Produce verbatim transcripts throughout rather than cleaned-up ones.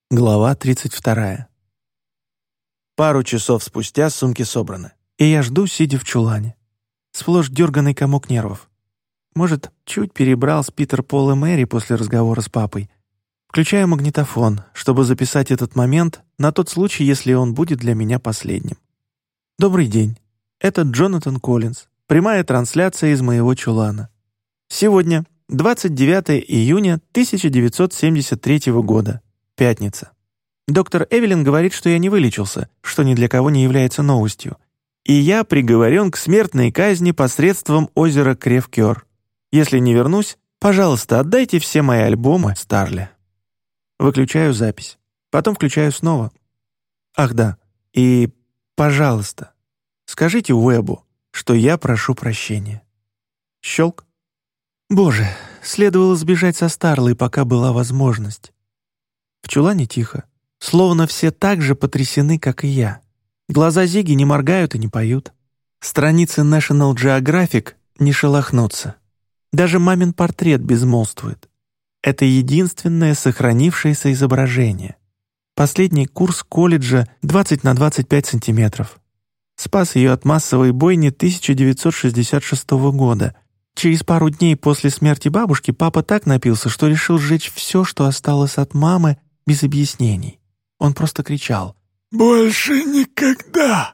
Глава тридцать вторая. Пару часов спустя сумки собраны, и я жду, сидя в чулане. Сплошь дерганный комок нервов. Может, чуть перебрал с Питер, Пол и Мэри после разговора с папой. Включаю магнитофон, чтобы записать этот момент на тот случай, если он будет для меня последним. Добрый день. Это Джонатан Коллинз. Прямая трансляция из моего чулана. Сегодня, двадцать девятое июня тысяча девятьсот семьдесят третьего года. Пятница. Доктор Эвелин говорит, что я не вылечился, что ни для кого не является новостью. И я приговорен к смертной казни посредством озера Кревкёр. Если не вернусь, пожалуйста, отдайте все мои альбомы Старли. Выключаю запись. Потом включаю снова. Ах да, и, пожалуйста, скажите Уэбу, что я прошу прощения. Щелк. Боже, следовало сбежать со Старлой, пока была возможность. В чулане тихо, словно все так же потрясены, как и я. Глаза Зиги не моргают и не поют. Страницы National Geographic не шелохнутся. Даже мамин портрет безмолвствует. Это единственное сохранившееся изображение. Последний курс колледжа двадцать на двадцать пять сантиметров. Спас ее от массовой бойни тысяча девятьсот шестьдесят шестого года. Через пару дней после смерти бабушки папа так напился, что решил сжечь все, что осталось от мамы, без объяснений. Он просто кричал: «Больше никогда!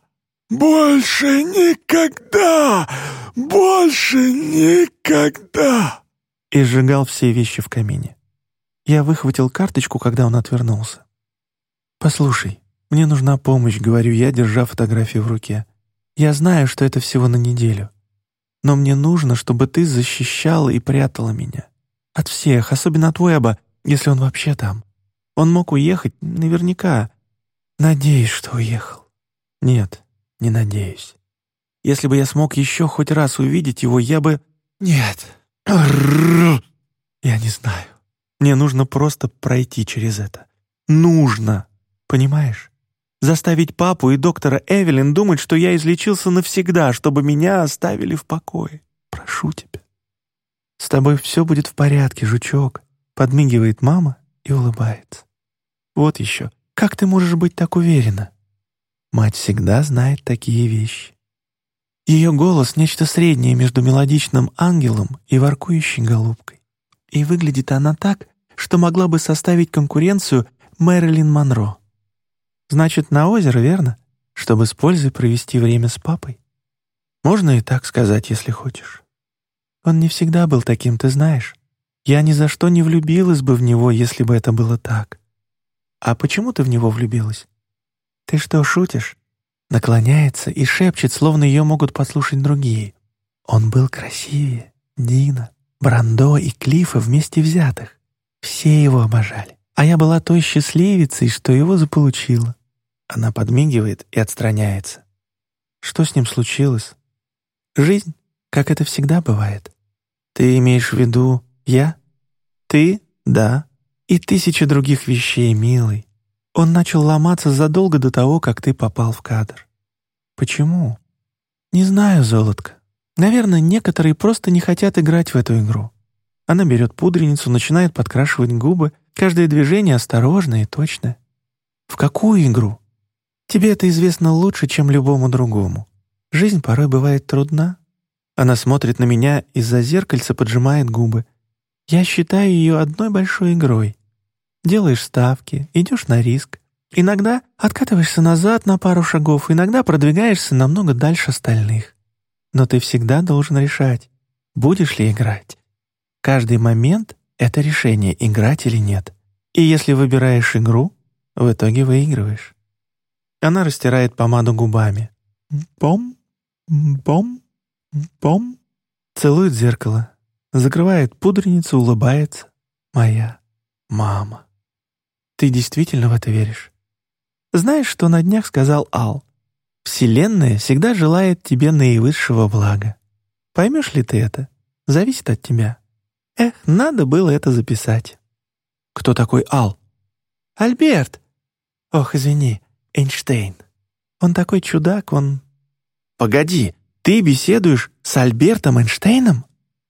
Больше никогда! Больше никогда!» и сжигал все вещи в камине. Я выхватил карточку, когда он отвернулся. «Послушай, мне нужна помощь», — говорю я, держа фотографию в руке. «Я знаю, что это всего на неделю. Но мне нужно, чтобы ты защищала и прятала меня. От всех, особенно от Уэба, если он вообще там. Он мог уехать, наверняка. Надеюсь, что уехал. Нет, не надеюсь. Если бы я смог еще хоть раз увидеть его, я бы... Нет. Я не знаю. Мне нужно просто пройти через это. Нужно. Понимаешь? Заставить папу и доктора Эвелин думать, что я излечился навсегда, чтобы меня оставили в покое. Прошу тебя. С тобой все будет в порядке, жучок. Подмигивает мама и улыбается. Вот еще. Как ты можешь быть так уверена? Мать всегда знает такие вещи. Ее голос — нечто среднее между мелодичным ангелом и воркующей голубкой. И выглядит она так, что могла бы составить конкуренцию Мэрилин Монро. Значит, на озеро, верно? Чтобы с пользой провести время с папой. Можно и так сказать, если хочешь. Он не всегда был таким, ты знаешь. Я ни за что не влюбилась бы в него, если бы это было так. А почему ты в него влюбилась? Ты что, шутишь? Наклоняется и шепчет, словно ее могут послушать другие. Он был красивее Дина, Брандо и Клиффа вместе взятых. Все его обожали. А я была той счастливицей, что его заполучила. Она подмигивает и отстраняется. Что с ним случилось? Жизнь, как это всегда бывает. Ты имеешь в виду я? Ты? Да. И тысячи других вещей, милый. Он начал ломаться задолго до того, как ты попал в кадр. Почему? Не знаю, золотко. Наверное, некоторые просто не хотят играть в эту игру. Она берет пудреницу, начинает подкрашивать губы. Каждое движение осторожное и точное. В какую игру? Тебе это известно лучше, чем любому другому. Жизнь порой бывает трудна. Она смотрит на меня, из-за зеркальца поджимает губы. Я считаю ее одной большой игрой. Делаешь ставки, идешь на риск. Иногда откатываешься назад на пару шагов, иногда продвигаешься намного дальше остальных. Но ты всегда должен решать, будешь ли играть. Каждый момент — это решение, играть или нет. И если выбираешь игру, в итоге выигрываешь. Она растирает помаду губами. Пом, пом, пом. Целует зеркало. Закрывает пудреницу, улыбается. Моя мама. Ты действительно в это веришь? Знаешь, что на днях сказал Ал? Вселенная всегда желает тебе наивысшего блага. Поймешь ли ты это? Зависит от тебя. Эх, надо было это записать. Кто такой Ал? Альберт. Ох, извини, Эйнштейн. Он такой чудак, он... Погоди, ты беседуешь с Альбертом Эйнштейном?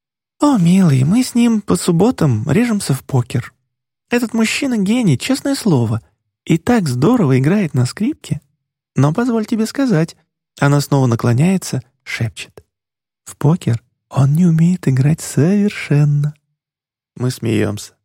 О, милый, мы с ним по субботам режемся в покер. Этот мужчина гений, честное слово. И так здорово играет на скрипке. Но позволь тебе сказать». Она снова наклоняется, шепчет. «В покер он не умеет играть совершенно». Мы смеемся.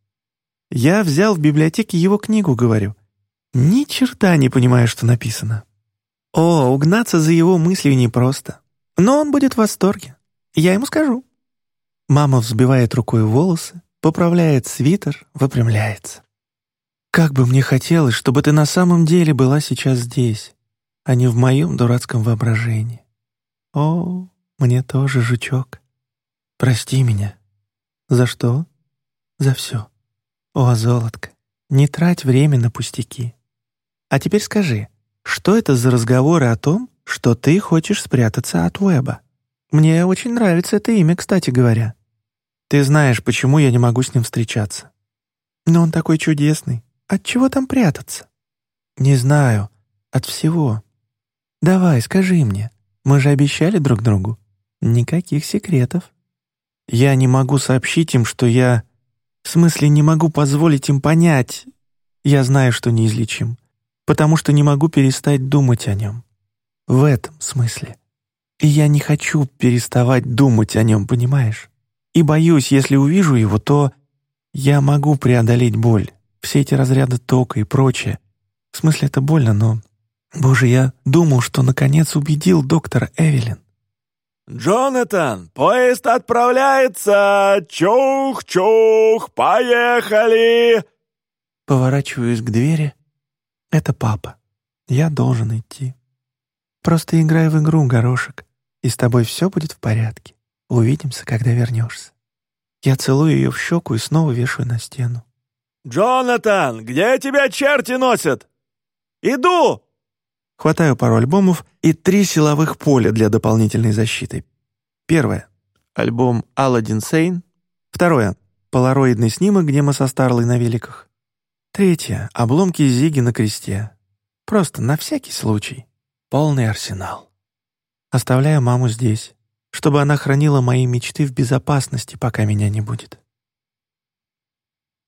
Я взял в библиотеке его книгу, говорю. Ни черта не понимаю, что написано. О, угнаться за его мыслью непросто. Но он будет в восторге. Я ему скажу. Мама взбивает рукой волосы, поправляет свитер, выпрямляется. «Как бы мне хотелось, чтобы ты на самом деле была сейчас здесь, а не в моем дурацком воображении. О, мне тоже, жучок. Прости меня». «За что?» «За все. О, золотко, не трать время на пустяки. А теперь скажи, что это за разговоры о том, что ты хочешь спрятаться от Уэба? Мне очень нравится это имя, кстати говоря. Ты знаешь, почему я не могу с ним встречаться. Но он такой чудесный. От чего там прятаться?» «Не знаю. От всего. Давай, скажи мне. Мы же обещали друг другу. Никаких секретов». Я не могу сообщить им, что я... В смысле, не могу позволить им понять. Я знаю, что неизлечим, потому что не могу перестать думать о нем. В этом смысле. И я не хочу переставать думать о нем, понимаешь? И боюсь, если увижу его, то я могу преодолеть боль, все эти разряды тока и прочее. В смысле, это больно, но... Боже, я думал, что наконец убедил доктора Эвелин. «Джонатан, поезд отправляется! Чух-чух, поехали!» Поворачиваюсь к двери. Это папа. Я должен идти. Просто играй в игру, горошек, и с тобой все будет в порядке. Увидимся, когда вернешься. Я целую ее в щеку и снова вешаю на стену. «Джонатан, где тебя черти носят? Иду!» Хватаю пару альбомов и три силовых поля для дополнительной защиты. Первое — альбом «Аладдин Сейн». Второе — полароидный снимок, где мы со Старлой на великах. Третье — обломки Зиги на кресте. Просто на всякий случай. Полный арсенал. Оставляю маму здесь, чтобы она хранила мои мечты в безопасности, пока меня не будет.